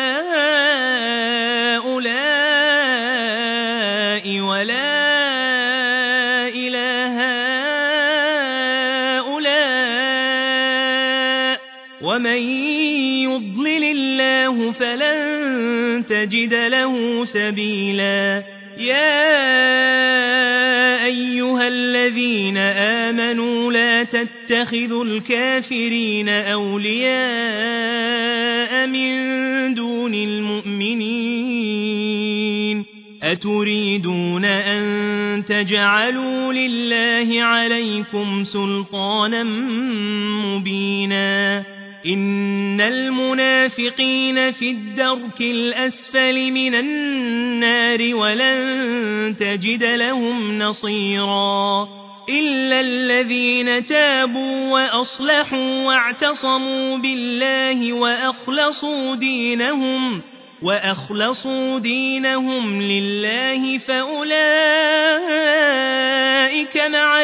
هؤلاء ولا إله هؤلاء ومن يضلل الله فلن تجد له سبيلا يا أيها الذين آمنوا لا تتخذوا الكافرين أولياء من دون المؤمنين أتريدون أن تجعلوا لله عليكم سلطانا مبينا إن المنافقين في الدرك الأسفل من النار ولن تجد لهم نصيرا إلا الذين تابوا وأصلحوا واعتصموا بالله وأخلصوا دينهم لله فأولئك مع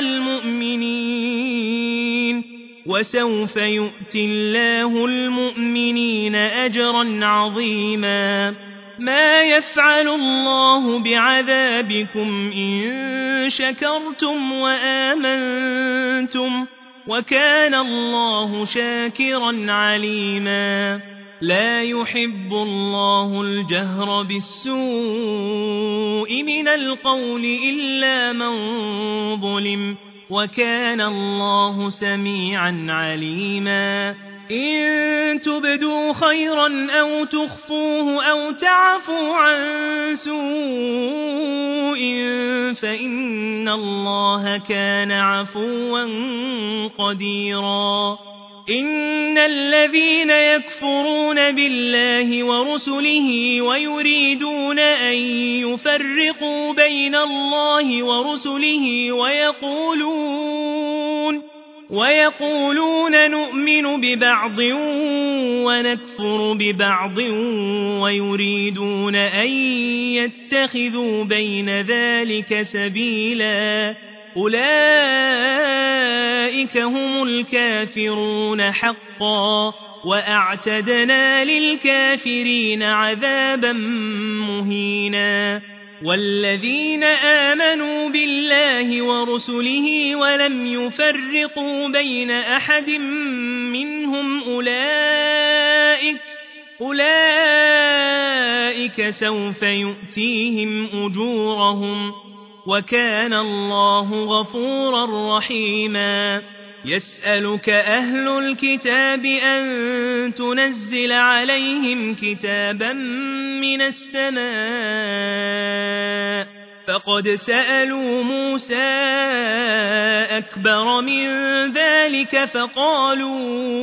المؤمنين وسوف يؤتي الله المؤمنين أجرا عظيما ما يفعل الله بعذابكم إن شكرتم وآمنتم وكان الله شاكرا عليما لا يحب الله الجهر بالسوء من القول إلا من ظلم وكان الله سميعا عليما إن تبدوا خيرا أو تخفوه أو تعفوا عن سوء فإن الله كان عفوا قديرا إن الذين يكفرون بالله ورسله ويريدون أن يفرقوا بين الله ورسله ويقولون نؤمن ببعض ونكفر ببعض ويريدون أن يتخذوا بين ذلك سبيلا أولئك هم الكافرون حقا وأعتدنا للكافرين عذابا مهينا والذين آمنوا بالله ورسله ولم يفرقوا بين أحد منهم أولئك سوف يؤتيهم أجورهم وكان الله غفورا رحيما يسألك أهل الكتاب أن تنزل عليهم كتابا من السماء فقد سألوا موسى أكبر من ذلك فقالوا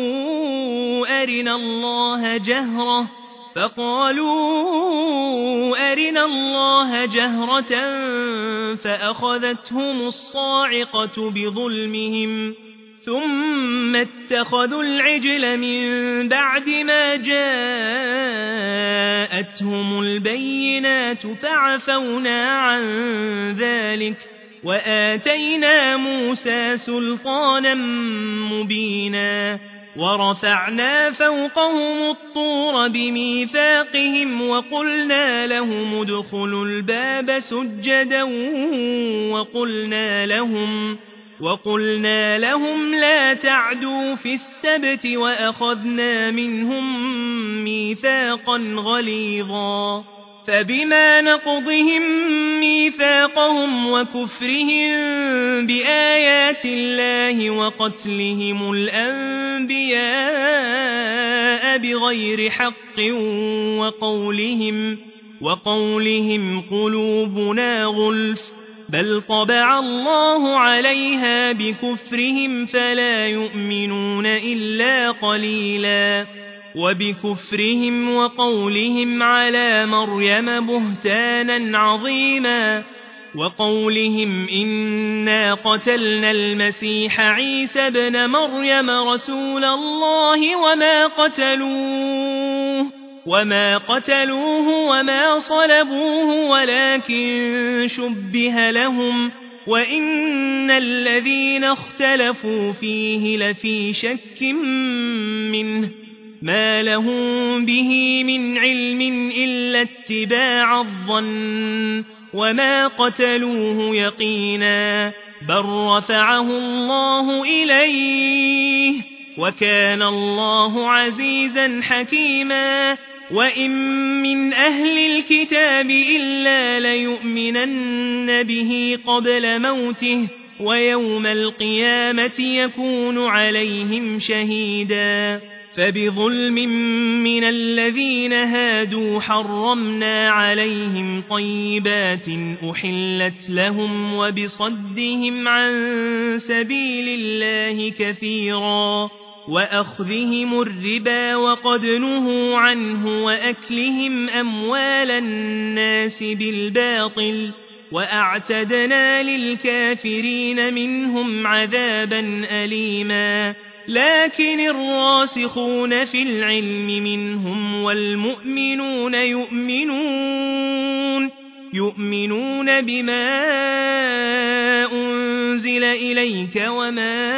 أرنا الله جهرة فأخذتهم الصاعقة بظلمهم ثم اتخذوا العجل من بعد ما جاءتهم البينات فعفونا عن ذلك وآتينا موسى سلطانا مبينا ورفعنا فوقهم الطور بميثاقهم وقلنا لهم لا تعدوا في السبت وأخذنا منهم ميثاقا غليظا فبما نقضهم ميثاقهم وكفرهم بآيات الله وقتلهم الأنبياء بغير حق وقولهم قلوبنا غلف بل طبع الله عليها بكفرهم فلا يؤمنون إلا قليلا وبكفرهم وقولهم على مريم بهتانا عظيما وقولهم إنا قتلنا المسيح عيسى ابن مريم رسول الله وما قتلوه وما صلبوه ولكن شبه لهم وإن الذين اختلفوا فيه لفي شك منه ما لهم به من علم إلا اتباع الظن وما قتلوه يقينا بل رفعه الله إليه وكان الله عزيزا حكيما وإن من أهل الكتاب إلا ليؤمنن به قبل موته ويوم القيامة يكون عليهم شهيدا فبظلم من الذين هادوا حرمنا عليهم طيبات أحلت لهم وبصدهم عن سبيل الله كثيرا وأخذهم الربا وقد نهوا عنه وأكلهم أموال الناس بالباطل وأعتدنا للكافرين منهم عذابا أليما لكن الراسخون في العلم منهم والمؤمنون يؤمنون بما أنزل إليك وما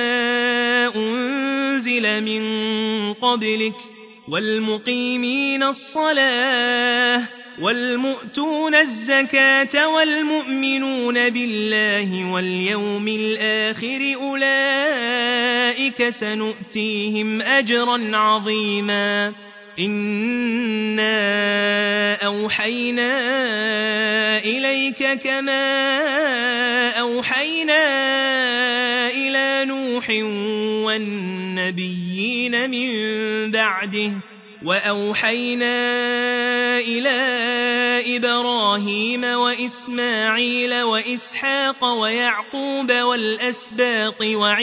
أنزل من قبلك والمقيمين الصلاة والمؤتون الزكاة والمؤمنون بالله واليوم الآخر أولئك سنؤتيهم أجرا عظيما إنا أوحينا إليك كما أوحينا إلى نوح والنبيين من بعده وأوحينا إلى إبراهيم وإسماعيل وإسحاق ويعقوب والأسباط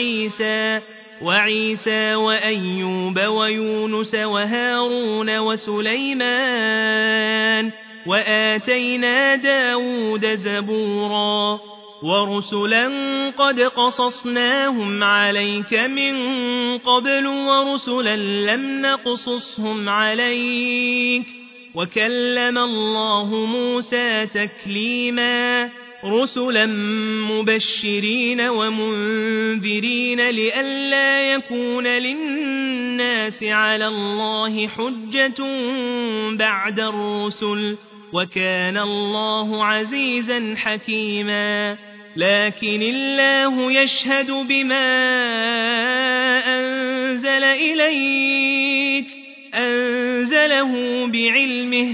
وعيسى وأيوب ويونس وهارون وسليمان وآتينا داود زبورا ورسلا قد قصصناهم عليك من قبل ورسلا لم نقصصهم عليك وكلم الله موسى تكليما رسلا مبشرين ومنذرين لئلا يكون للناس على الله حجة بعد الرسل وكان الله عزيزا حكيما لكن الله يشهد بما أنزل إليك أنزله بعلمه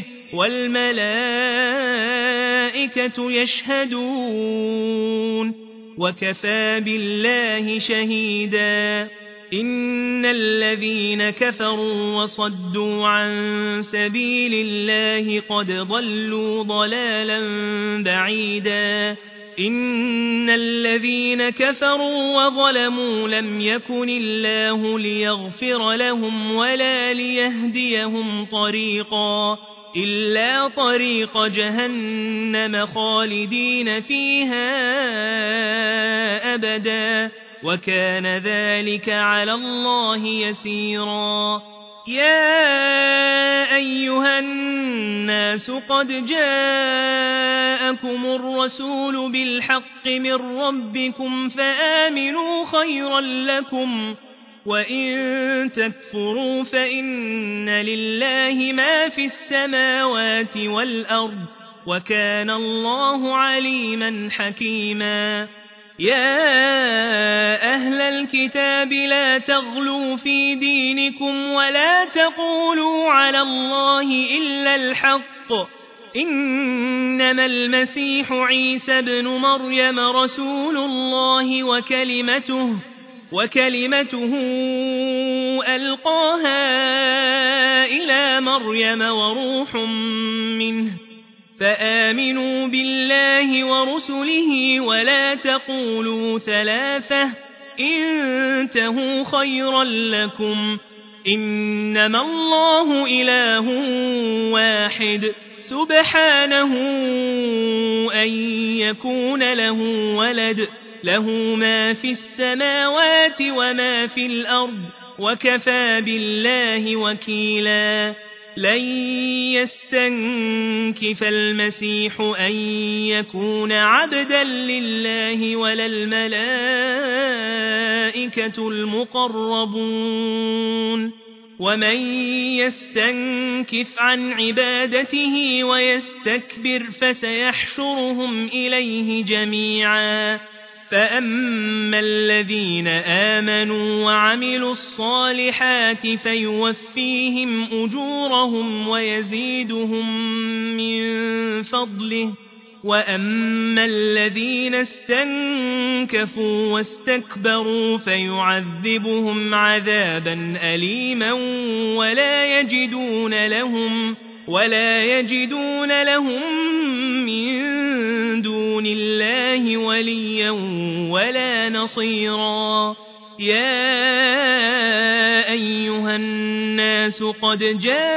والملائكة يشهدون وكفى بالله شهيدا إن الذين كفروا وصدوا عن سبيل الله قد ضلوا ضلالا بعيدا إن الذين كفروا وظلموا لم يكن الله ليغفر لهم ولا ليهديهم طريقا إلا طريق جهنم خالدين فيها أبدا وكان ذلك على الله يسيرا يا أيها الناس قد جاءكم الرسول بالحق من ربكم فآمنوا خيرا لكم وإن تكفروا فإن لله ما في السماوات والأرض وكان الله عليما حكيما يا أهل الكتاب لا تغلوا في دينكم ولا تقولوا على الله إلا الحق إنما المسيح عيسى بن مريم رسول الله وكلمته ألقاها إلى مريم وروح منه فآمنوا بالله ورسله ولا تقولوا ثلاثة انتهوا خيرا لكم إنما الله إله واحد سبحانه أن يكون له ولد له ما في السماوات وما في الأرض وكفى بالله وكيلا لن يستنكف المسيح أن يكون عبدا لله ولا الملائكة المقربون ومن يستنكف عن عبادته ويستكبر فسيحشرهم إليه جميعا فأما الذين آمنوا وعملوا الصالحات فيوفيهم أجورهم ويزيدهم من فضله وأما الذين استنكفوا واستكبروا فيعذبهم عذابا أليما ولا يجدون لهم من دون الله وليا ولا نصيرا يا أيها الناس قد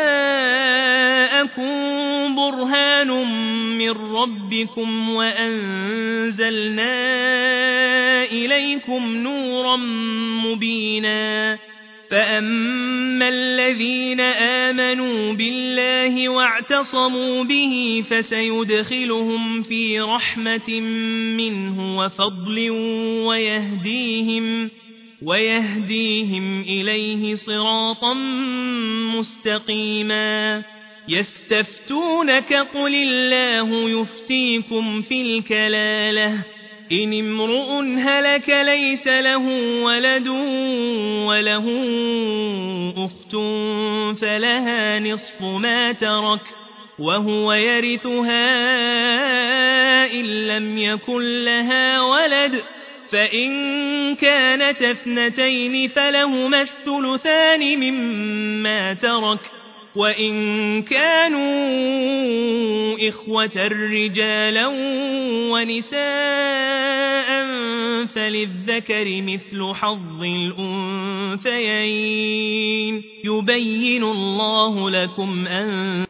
جاءكم برهان من ربكم وأنزلنا إليكم نورا مبينا فأما الذين آمنوا بالله واعتصموا به فسيدخلهم في رحمة منه وفضل ويهديهم إليه صراطا مستقيما يستفتونك قل الله يفتيكم في الكلالة إن امرؤ هلك ليس له ولد وله أخت فلها نصف ما ترك وهو يرثها إن لم يكن لها ولد فإن كانت اثنتين فلهما الثلثان مما ترك وإن كانوا إخوة رجالا ونساء فللذكر مثل حظ الأنثيين يبين الله لكم أن